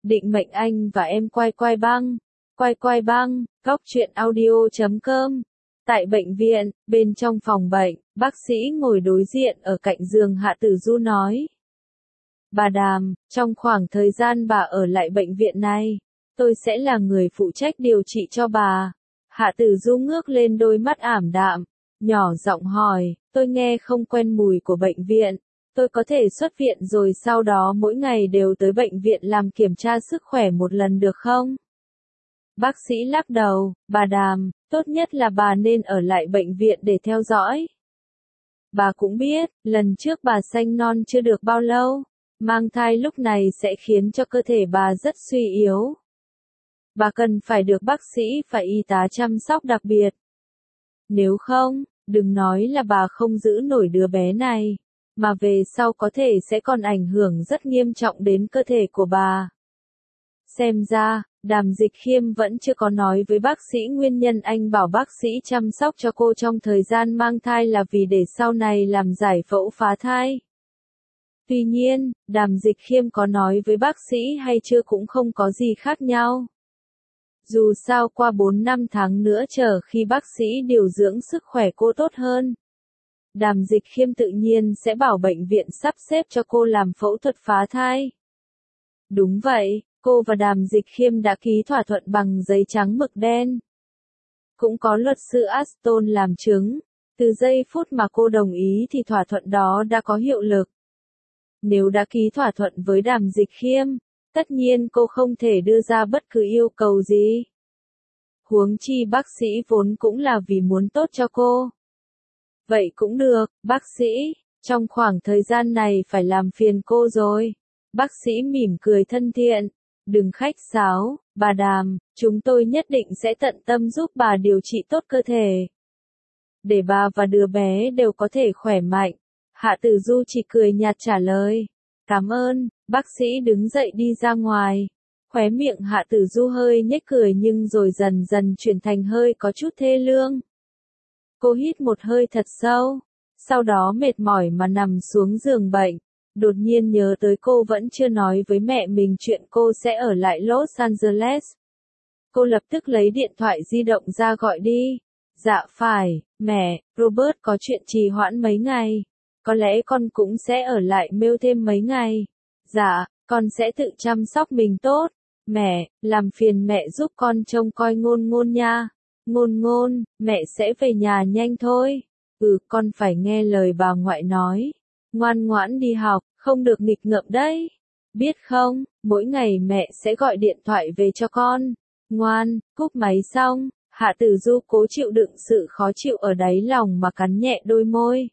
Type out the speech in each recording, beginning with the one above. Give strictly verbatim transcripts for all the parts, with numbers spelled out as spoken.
Định mệnh anh và em quay quay băng. Quay quay băng, góc truyện audio chấm com. Tại bệnh viện, bên trong phòng bệnh, bác sĩ ngồi đối diện ở cạnh giường Hạ Tử Du nói. Bà Đàm, trong khoảng thời gian bà ở lại bệnh viện này, tôi sẽ là người phụ trách điều trị cho bà. Hạ Tử Du ngước lên đôi mắt ảm đạm, nhỏ giọng hỏi, tôi nghe không quen mùi của bệnh viện. Tôi có thể xuất viện rồi sau đó mỗi ngày đều tới bệnh viện làm kiểm tra sức khỏe một lần được không? Bác sĩ lắc đầu, bà Đàm, tốt nhất là bà nên ở lại bệnh viện để theo dõi. Bà cũng biết, lần trước bà sanh non chưa được bao lâu, mang thai lúc này sẽ khiến cho cơ thể bà rất suy yếu. Bà cần phải được bác sĩ và y tá chăm sóc đặc biệt. Nếu không, đừng nói là bà không giữ nổi đứa bé này, mà về sau có thể sẽ còn ảnh hưởng rất nghiêm trọng đến cơ thể của bà. Xem ra, Đàm Dịch Khiêm vẫn chưa có nói với bác sĩ nguyên nhân anh bảo bác sĩ chăm sóc cho cô trong thời gian mang thai là vì để sau này làm giải phẫu phá thai. Tuy nhiên, Đàm Dịch Khiêm có nói với bác sĩ hay chưa cũng không có gì khác nhau. Dù sao qua bốn năm tháng nữa chờ khi bác sĩ điều dưỡng sức khỏe cô tốt hơn, Đàm Dịch Khiêm tự nhiên sẽ bảo bệnh viện sắp xếp cho cô làm phẫu thuật phá thai. Đúng vậy, cô và Đàm Dịch Khiêm đã ký thỏa thuận bằng giấy trắng mực đen. Cũng có luật sư Aston làm chứng, từ giây phút mà cô đồng ý thì thỏa thuận đó đã có hiệu lực. Nếu đã ký thỏa thuận với Đàm Dịch Khiêm, tất nhiên cô không thể đưa ra bất cứ yêu cầu gì. Huống chi bác sĩ vốn cũng là vì muốn tốt cho cô. Vậy cũng được, bác sĩ, trong khoảng thời gian này phải làm phiền cô rồi. Bác sĩ mỉm cười thân thiện, đừng khách sáo, bà Đàm, chúng tôi nhất định sẽ tận tâm giúp bà điều trị tốt cơ thể. Để bà và đứa bé đều có thể khỏe mạnh. Hạ Tử Du chỉ cười nhạt trả lời. Cảm ơn, bác sĩ đứng dậy đi ra ngoài. Khóe miệng Hạ Tử Du hơi nhếch cười nhưng rồi dần dần chuyển thành hơi có chút thê lương. Cô hít một hơi thật sâu, sau đó mệt mỏi mà nằm xuống giường bệnh. Đột nhiên nhớ tới cô vẫn chưa nói với mẹ mình chuyện cô sẽ ở lại Los Angeles. Cô lập tức lấy điện thoại di động ra gọi đi. Dạ phải, mẹ, Robert có chuyện trì hoãn mấy ngày. Có lẽ con cũng sẽ ở lại Mail thêm mấy ngày. Dạ, con sẽ tự chăm sóc mình tốt. Mẹ, làm phiền mẹ giúp con trông coi Ngôn Ngôn nha. Ngôn Ngôn, mẹ sẽ về nhà nhanh thôi. Ừ, con phải nghe lời bà ngoại nói. Ngoan ngoãn đi học, không được nghịch ngợm đấy. Biết không, mỗi ngày mẹ sẽ gọi điện thoại về cho con. Ngoan, cúp máy xong, Hạ Tử Du cố chịu đựng sự khó chịu ở đáy lòng mà cắn nhẹ đôi môi.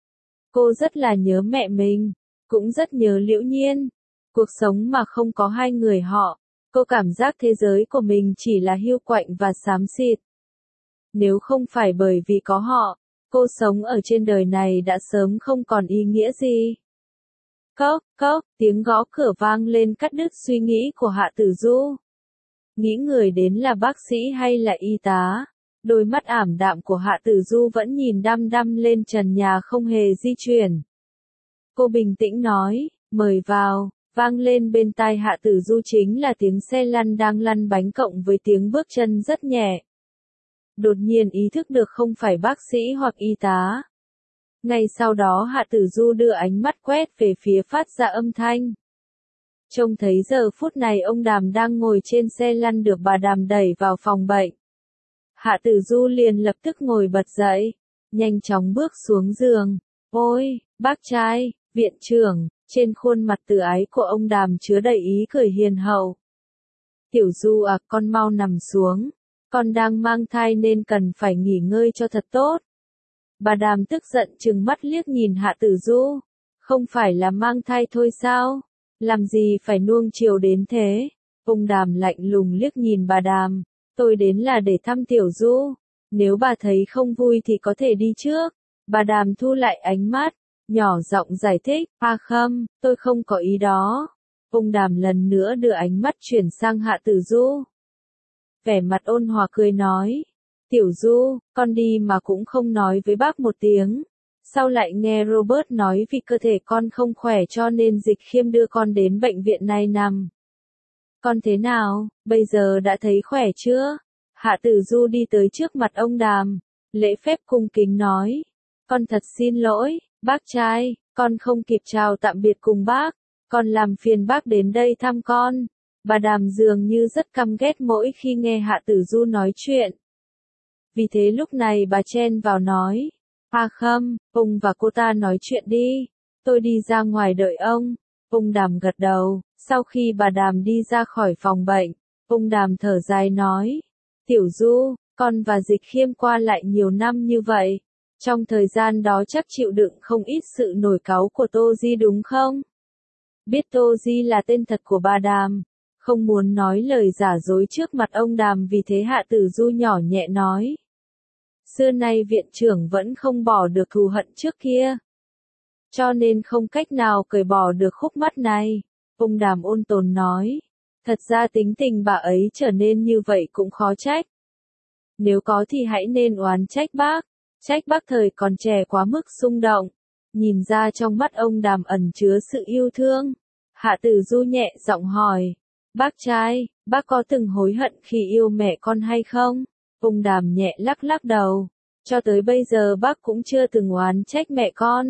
Cô rất là nhớ mẹ mình, cũng rất nhớ Liễu Nhiên. Cuộc sống mà không có hai người họ, cô cảm giác thế giới của mình chỉ là hiu quạnh và xám xịt. Nếu không phải bởi vì có họ, cô sống ở trên đời này đã sớm không còn ý nghĩa gì. Cốc, cốc, tiếng gõ cửa vang lên cắt đứt suy nghĩ của Hạ Tử Du. Nghĩ người đến là bác sĩ hay là y tá, đôi mắt ảm đạm của Hạ Tử Du vẫn nhìn đăm đăm lên trần nhà không hề di chuyển. Cô bình tĩnh nói, mời vào, vang lên bên tai Hạ Tử Du chính là tiếng xe lăn đang lăn bánh cộng với tiếng bước chân rất nhẹ. Đột nhiên ý thức được không phải bác sĩ hoặc y tá. Ngay sau đó Hạ Tử Du đưa ánh mắt quét về phía phát ra âm thanh. Trông thấy giờ phút này ông Đàm đang ngồi trên xe lăn được bà Đàm đẩy vào phòng bệnh. Hạ Tử Du liền lập tức ngồi bật dậy, nhanh chóng bước xuống giường. Ôi, bác trai, viện trưởng, trên khuôn mặt từ ái của ông Đàm chứa đầy ý cười hiền hậu. Tiểu Du à, con mau nằm xuống. Con đang mang thai nên cần phải nghỉ ngơi cho thật tốt. Bà Đàm tức giận trừng mắt liếc nhìn Hạ Tử Du. Không phải là mang thai thôi sao? Làm gì phải nuông chiều đến thế? Ông Đàm lạnh lùng liếc nhìn bà Đàm. Tôi đến là để thăm Tiểu Du. Nếu bà thấy không vui thì có thể đi trước. Bà Đàm thu lại ánh mắt, nhỏ giọng giải thích. À không, tôi không có ý đó. Ông Đàm lần nữa đưa ánh mắt chuyển sang Hạ Tử Du. Vẻ mặt ôn hòa cười nói. Tiểu Du, con đi mà cũng không nói với bác một tiếng. Sau lại nghe Robert nói vì cơ thể con không khỏe cho nên Dịch Khiêm đưa con đến bệnh viện này nằm. Con thế nào, bây giờ đã thấy khỏe chưa? Hạ Tử Du đi tới trước mặt ông Đàm, lễ phép cung kính nói. Con thật xin lỗi, bác trai, con không kịp chào tạm biệt cùng bác, con làm phiền bác đến đây thăm con. Bà Đàm dường như rất căm ghét mỗi khi nghe Hạ Tử Du nói chuyện. Vì thế lúc này bà chen vào nói, A Khâm, ông và cô ta nói chuyện đi, tôi đi ra ngoài đợi ông. Ông Đàm gật đầu, sau khi bà Đàm đi ra khỏi phòng bệnh, ông Đàm thở dài nói, Tiểu Du, con và Dịch Khiêm qua lại nhiều năm như vậy, trong thời gian đó chắc chịu đựng không ít sự nổi cáu của Tô Di đúng không? Biết Tô Di là tên thật của bà Đàm, không muốn nói lời giả dối trước mặt ông Đàm, vì thế Hạ Tử Du nhỏ nhẹ nói. Xưa nay viện trưởng vẫn không bỏ được thù hận trước kia, cho nên không cách nào cởi bỏ được khúc mắc này. Ông Đàm ôn tồn nói, thật ra tính tình bà ấy trở nên như vậy cũng khó trách. Nếu có thì hãy nên oán trách bác, trách bác thời còn trẻ quá mức xung động. Nhìn ra trong mắt ông Đàm ẩn chứa sự yêu thương, Hạ Tử Du nhẹ giọng hỏi, bác trai, bác có từng hối hận khi yêu mẹ con hay không? Ông Đàm nhẹ lắc lắc đầu, cho tới bây giờ bác cũng chưa từng oán trách mẹ con.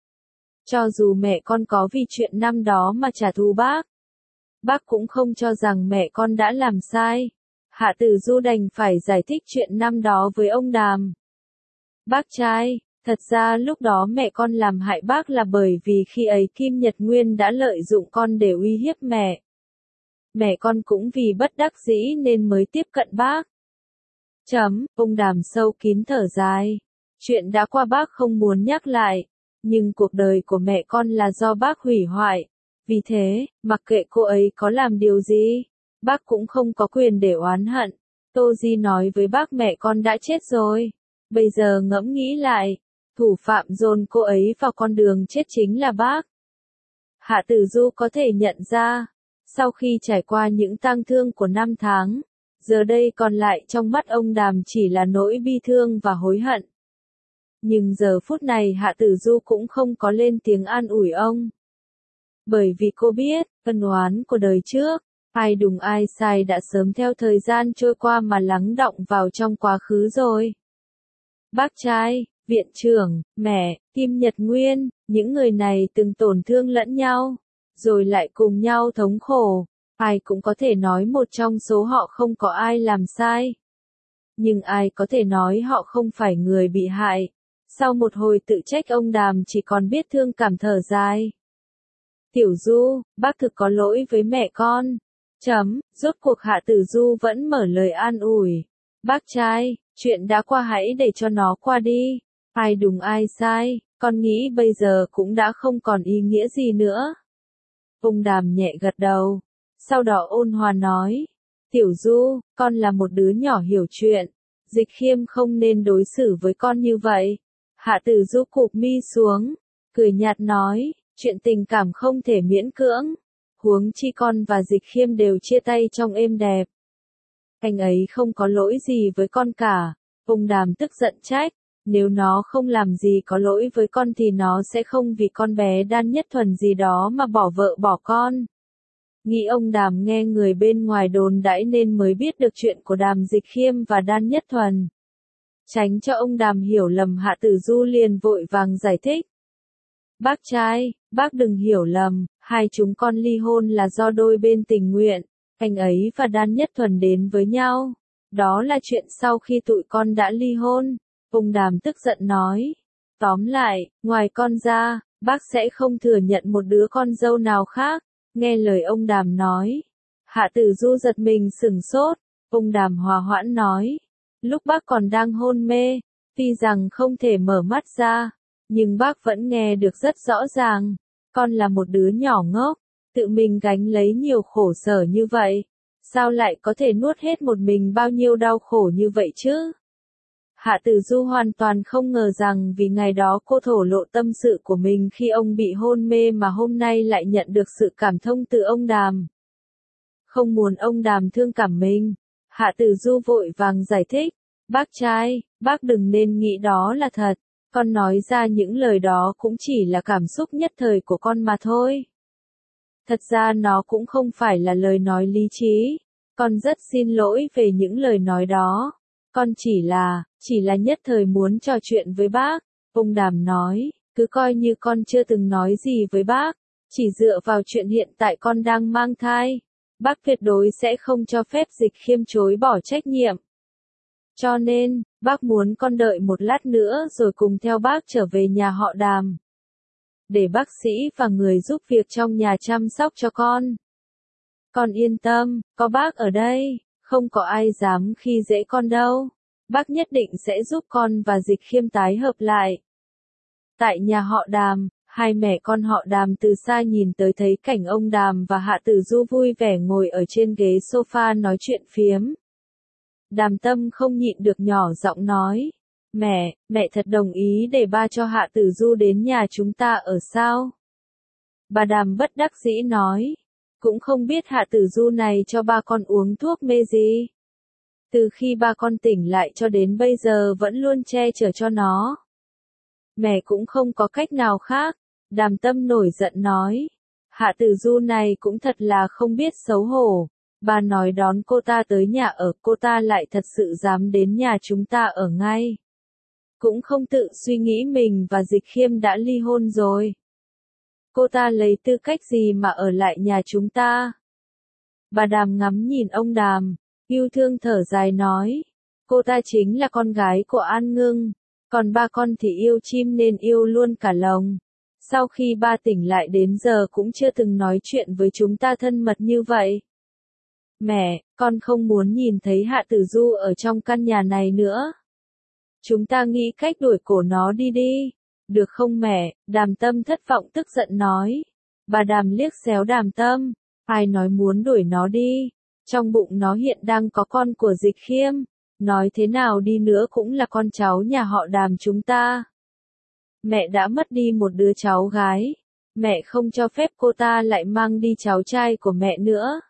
Cho dù mẹ con có vì chuyện năm đó mà trả thù bác, bác cũng không cho rằng mẹ con đã làm sai. Hạ Tử Du đành phải giải thích chuyện năm đó với ông Đàm. Bác trai, thật ra lúc đó mẹ con làm hại bác là bởi vì khi ấy Kim Nhật Nguyên đã lợi dụng con để uy hiếp mẹ. Mẹ con cũng vì bất đắc dĩ nên mới tiếp cận bác. Chấm, ông Đàm sâu kín thở dài. Chuyện đã qua bác không muốn nhắc lại, nhưng cuộc đời của mẹ con là do bác hủy hoại. Vì thế, mặc kệ cô ấy có làm điều gì, bác cũng không có quyền để oán hận. Tô Di nói với bác mẹ con đã chết rồi. Bây giờ ngẫm nghĩ lại, thủ phạm dồn cô ấy vào con đường chết chính là bác. Hạ Tử Du có thể nhận ra, sau khi trải qua những tang thương của năm tháng, giờ đây còn lại trong mắt ông Đàm chỉ là nỗi bi thương và hối hận. Nhưng giờ phút này Hạ Tử Du cũng không có lên tiếng an ủi ông. Bởi vì cô biết, ân oán của đời trước, ai đúng ai sai đã sớm theo thời gian trôi qua mà lắng đọng vào trong quá khứ rồi. Bác trai, viện trưởng, mẹ, Kim Nhật Nguyên, những người này từng tổn thương lẫn nhau, rồi lại cùng nhau thống khổ. Ai cũng có thể nói một trong số họ không có ai làm sai. Nhưng ai có thể nói họ không phải người bị hại. Sau một hồi tự trách, ông Đàm chỉ còn biết thương cảm thở dài. Tiểu Du, bác thực có lỗi với mẹ con. Chấm, rốt cuộc Hạ Tử Du vẫn mở lời an ủi. Bác trai, chuyện đã qua hãy để cho nó qua đi. Ai đúng ai sai, con nghĩ bây giờ cũng đã không còn ý nghĩa gì nữa. Ông Đàm nhẹ gật đầu. Sau đó ôn hòa nói, Tiểu Du, con là một đứa nhỏ hiểu chuyện, Dịch Khiêm không nên đối xử với con như vậy. Hạ Tử Du cụp mi xuống, cười nhạt nói, chuyện tình cảm không thể miễn cưỡng, huống chi con và Dịch Khiêm đều chia tay trong êm đẹp. Anh ấy không có lỗi gì với con cả. Ông Đàm tức giận trách, nếu nó không làm gì có lỗi với con thì nó sẽ không vì con bé Đan Nhất Thuần gì đó mà bỏ vợ bỏ con. Nghĩ ông Đàm nghe người bên ngoài đồn đãi nên mới biết được chuyện của Đàm Dịch Khiêm và Đan Nhất Thuần. Tránh cho ông Đàm hiểu lầm, Hạ Tử Du liền vội vàng giải thích. Bác trai, bác đừng hiểu lầm, hai chúng con ly hôn là do đôi bên tình nguyện, anh ấy và Đan Nhất Thuần đến với nhau. Đó là chuyện sau khi tụi con đã ly hôn. Ông Đàm tức giận nói. Tóm lại, ngoài con ra, bác sẽ không thừa nhận một đứa con dâu nào khác. Nghe lời ông Đàm nói, Hạ Tử Du giật mình sửng sốt. Ông Đàm hòa hoãn nói, lúc bác còn đang hôn mê, tuy rằng không thể mở mắt ra, nhưng bác vẫn nghe được rất rõ ràng. Con là một đứa nhỏ ngốc, tự mình gánh lấy nhiều khổ sở như vậy, sao lại có thể nuốt hết một mình bao nhiêu đau khổ như vậy chứ? Hạ Tử Du hoàn toàn không ngờ rằng vì ngày đó cô thổ lộ tâm sự của mình khi ông bị hôn mê mà hôm nay lại nhận được sự cảm thông từ ông Đàm. Không muốn ông Đàm thương cảm mình, Hạ Tử Du vội vàng giải thích, bác trai, bác đừng nên nghĩ đó là thật, con nói ra những lời đó cũng chỉ là cảm xúc nhất thời của con mà thôi. Thật ra nó cũng không phải là lời nói lý trí. Con rất xin lỗi về những lời nói đó. Con chỉ là, chỉ là nhất thời muốn trò chuyện với bác. Ông Đàm nói, cứ coi như con chưa từng nói gì với bác. Chỉ dựa vào chuyện hiện tại con đang mang thai. Bác tuyệt đối sẽ không cho phép Dịch Khiêm chối bỏ trách nhiệm. Cho nên, bác muốn con đợi một lát nữa rồi cùng theo bác trở về nhà họ Đàm. Để bác sĩ và người giúp việc trong nhà chăm sóc cho con. Con yên tâm, có bác ở đây, không có ai dám khi dễ con đâu. Bác nhất định sẽ giúp con và Dịch Khiêm tái hợp lại. Tại nhà họ Đàm, hai mẹ con họ Đàm từ xa nhìn tới thấy cảnh ông Đàm và Hạ Tử Du vui vẻ ngồi ở trên ghế sofa nói chuyện phiếm. Đàm Tâm không nhịn được nhỏ giọng nói, mẹ, mẹ thật đồng ý để ba cho Hạ Tử Du đến nhà chúng ta ở sao? Bà Đàm bất đắc dĩ nói, cũng không biết Hạ Tử Du này cho ba con uống thuốc mê gì. Từ khi ba con tỉnh lại cho đến bây giờ vẫn luôn che chở cho nó. Mẹ cũng không có cách nào khác. Đàm Tâm nổi giận nói, Hạ Tử Du này cũng thật là không biết xấu hổ. Bà nói đón cô ta tới nhà ở, cô ta lại thật sự dám đến nhà chúng ta ở ngay. Cũng không tự suy nghĩ mình và Dịch Khiêm đã ly hôn rồi. Cô ta lấy tư cách gì mà ở lại nhà chúng ta? Bà Đàm ngắm nhìn ông Đàm, yêu thương thở dài nói, cô ta chính là con gái của An Ngưng, còn ba con thì yêu chim nên yêu luôn cả lồng. Sau khi ba tỉnh lại đến giờ cũng chưa từng nói chuyện với chúng ta thân mật như vậy. Mẹ, con không muốn nhìn thấy Hạ Tử Du ở trong căn nhà này nữa. Chúng ta nghĩ cách đuổi cổ nó đi đi. Được không mẹ? Đàm Tâm thất vọng tức giận nói. Bà Đàm liếc xéo Đàm Tâm. Ai nói muốn đuổi nó đi? Trong bụng nó hiện đang có con của Dịch Khiêm. Nói thế nào đi nữa cũng là con cháu nhà họ Đàm chúng ta. Mẹ đã mất đi một đứa cháu gái. Mẹ không cho phép cô ta lại mang đi cháu trai của mẹ nữa.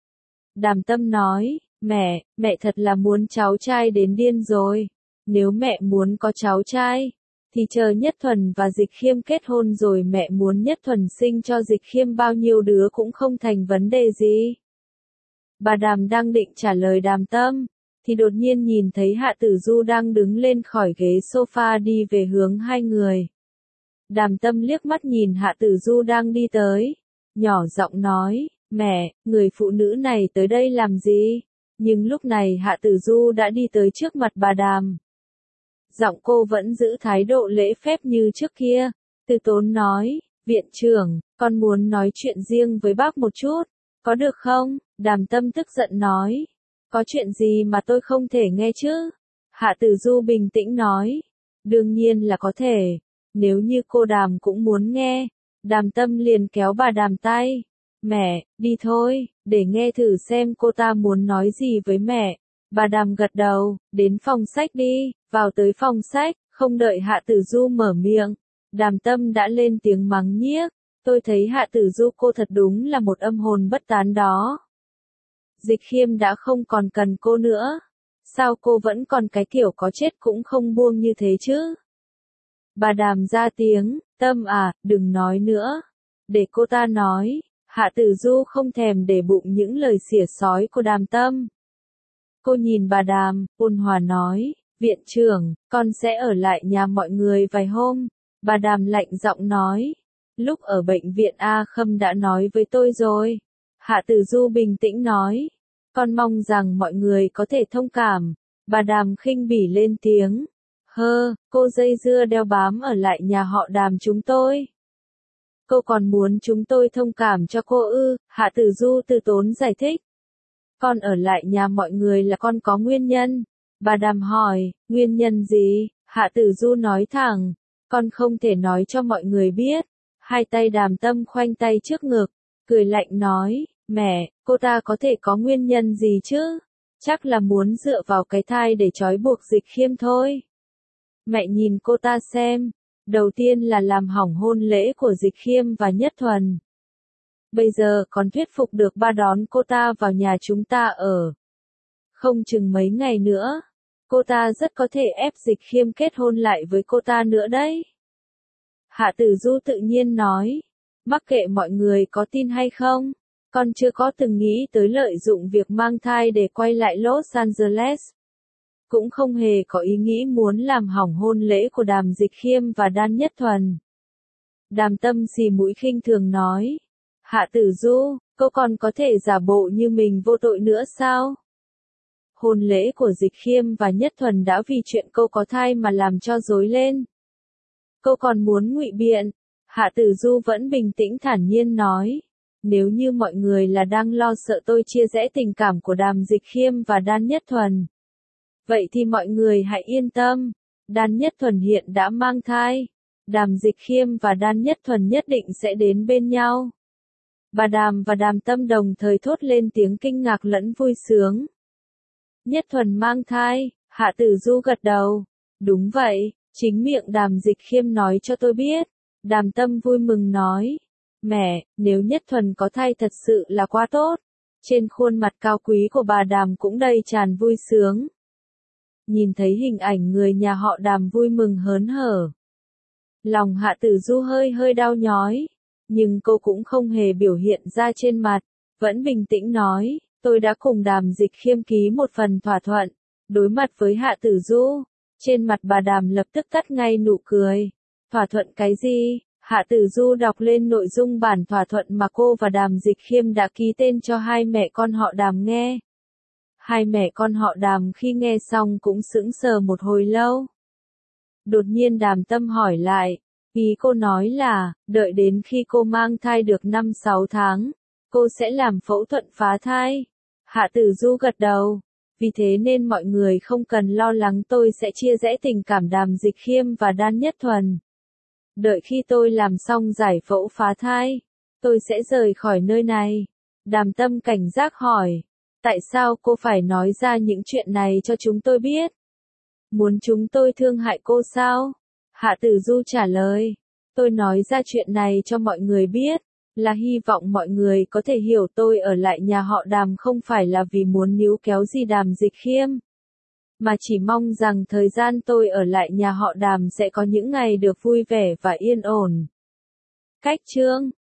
Đàm Tâm nói, mẹ, mẹ thật là muốn cháu trai đến điên rồi. Nếu mẹ muốn có cháu trai, thì chờ Nhất Thuần và Dịch Khiêm kết hôn rồi mẹ muốn Nhất Thuần sinh cho Dịch Khiêm bao nhiêu đứa cũng không thành vấn đề gì. Bà Đàm đang định trả lời Đàm Tâm, thì đột nhiên nhìn thấy Hạ Tử Du đang đứng lên khỏi ghế sofa đi về hướng hai người. Đàm Tâm liếc mắt nhìn Hạ Tử Du đang đi tới, nhỏ giọng nói, mẹ, người phụ nữ này tới đây làm gì? Nhưng lúc này Hạ Tử Du đã đi tới trước mặt bà Đàm. Giọng cô vẫn giữ thái độ lễ phép như trước kia, từ tốn nói, viện trưởng, con muốn nói chuyện riêng với bác một chút, có được không? Đàm Tâm tức giận nói, có chuyện gì mà tôi không thể nghe chứ? Hạ Tử Du bình tĩnh nói, đương nhiên là có thể, nếu như cô Đàm cũng muốn nghe. Đàm Tâm liền kéo bà Đàm tay, mẹ, đi thôi, để nghe thử xem cô ta muốn nói gì với mẹ. Bà Đàm gật đầu, đến phòng sách đi, vào tới phòng sách, không đợi Hạ Tử Du mở miệng. Đàm Tâm đã lên tiếng mắng nhiếc, tôi thấy Hạ Tử Du cô thật đúng là một âm hồn bất tán đó. Dịch Khiêm đã không còn cần cô nữa. Sao cô vẫn còn cái kiểu có chết cũng không buông như thế chứ? Bà Đàm ra tiếng, Tâm à, đừng nói nữa. Để cô ta nói. Hạ Tử Du không thèm để bụng những lời xỉa xói của Đàm Tâm. Cô nhìn bà Đàm, ôn hòa nói, viện trưởng, con sẽ ở lại nhà mọi người vài hôm. Bà Đàm lạnh giọng nói, lúc ở bệnh viện A Khâm đã nói với tôi rồi. Hạ Tử Du bình tĩnh nói, con mong rằng mọi người có thể thông cảm. Bà Đàm khinh bỉ lên tiếng, hơ, cô dây dưa đeo bám ở lại nhà họ Đàm chúng tôi. Cô còn muốn chúng tôi thông cảm cho cô ư? Hạ Tử Du từ tốn giải thích. Con ở lại nhà mọi người là con có nguyên nhân. Bà Đàm hỏi, nguyên nhân gì? Hạ Tử Du nói thẳng, con không thể nói cho mọi người biết. Hai tay Đàm Tâm khoanh tay trước ngực, cười lạnh nói, mẹ, cô ta có thể có nguyên nhân gì chứ? Chắc là muốn dựa vào cái thai để trói buộc Dịch Khiêm thôi. Mẹ nhìn cô ta xem. Đầu tiên là làm hỏng hôn lễ của Dịch Khiêm và Nhất Thuần. Bây giờ còn thuyết phục được ba đón cô ta vào nhà chúng ta ở. Không chừng mấy ngày nữa, cô ta rất có thể ép Dịch Khiêm kết hôn lại với cô ta nữa đấy. Hạ Tử Du tự nhiên nói, Mắc kệ mọi người có tin hay không, con chưa có từng nghĩ tới lợi dụng việc mang thai để quay lại Los Angeles. Cũng không hề có ý nghĩ muốn làm hỏng hôn lễ của Đàm Dịch Khiêm và Đan Nhất Thuần. Đàm Tâm xì mũi khinh thường nói. Hạ Tử Du, cô còn có thể giả bộ như mình vô tội nữa sao? Hôn lễ của Dịch Khiêm và Nhất Thuần đã vì chuyện cô có thai mà làm cho rối lên. Cô còn muốn ngụy biện. Hạ Tử Du vẫn bình tĩnh thản nhiên nói. Nếu như mọi người là đang lo sợ tôi chia rẽ tình cảm của Đàm Dịch Khiêm và Đan Nhất Thuần, vậy thì mọi người hãy yên tâm. Đan Nhất Thuần hiện đã mang thai. Đàm Dịch Khiêm và Đan Nhất Thuần nhất định sẽ đến bên nhau. Bà Đàm và Đàm Tâm đồng thời thốt lên tiếng kinh ngạc lẫn vui sướng. Nhất Thuần mang thai, Hạ Tử Du gật đầu. Đúng vậy, chính miệng Đàm Dịch Khiêm nói cho tôi biết. Đàm Tâm vui mừng nói. Mẹ, nếu Nhất Thuần có thai thật sự là quá tốt. Trên khuôn mặt cao quý của bà Đàm cũng đầy tràn vui sướng. Nhìn thấy hình ảnh người nhà họ Đàm vui mừng hớn hở, lòng Hạ Tử Du hơi hơi đau nhói, nhưng cô cũng không hề biểu hiện ra trên mặt, vẫn bình tĩnh nói, tôi đã cùng Đàm Dịch Khiêm ký một phần thỏa thuận. Đối mặt với Hạ Tử Du, trên mặt bà Đàm lập tức tắt ngay nụ cười. Thỏa thuận cái gì? Hạ Tử Du đọc lên nội dung bản thỏa thuận mà cô và Đàm Dịch Khiêm đã ký tên cho hai mẹ con họ Đàm nghe. Hai mẹ con họ Đàm khi nghe xong cũng sững sờ một hồi lâu. Đột nhiên Đàm Tâm hỏi lại, ý cô nói là, đợi đến khi cô mang thai được năm sáu tháng, cô sẽ làm phẫu thuật phá thai. Hạ Tử Du gật đầu, vì thế nên mọi người không cần lo lắng tôi sẽ chia rẽ tình cảm Đàm Dịch Khiêm và Đan Nhất Thuần. Đợi khi tôi làm xong giải phẫu phá thai, tôi sẽ rời khỏi nơi này. Đàm Tâm cảnh giác hỏi, tại sao cô phải nói ra những chuyện này cho chúng tôi biết? Muốn chúng tôi thương hại cô sao? Hạ Tử Du trả lời, tôi nói ra chuyện này cho mọi người biết, là hy vọng mọi người có thể hiểu tôi ở lại nhà họ Đàm không phải là vì muốn níu kéo gì Đàm Dịch Khiêm, mà chỉ mong rằng thời gian tôi ở lại nhà họ Đàm sẽ có những ngày được vui vẻ và yên ổn. Cách chương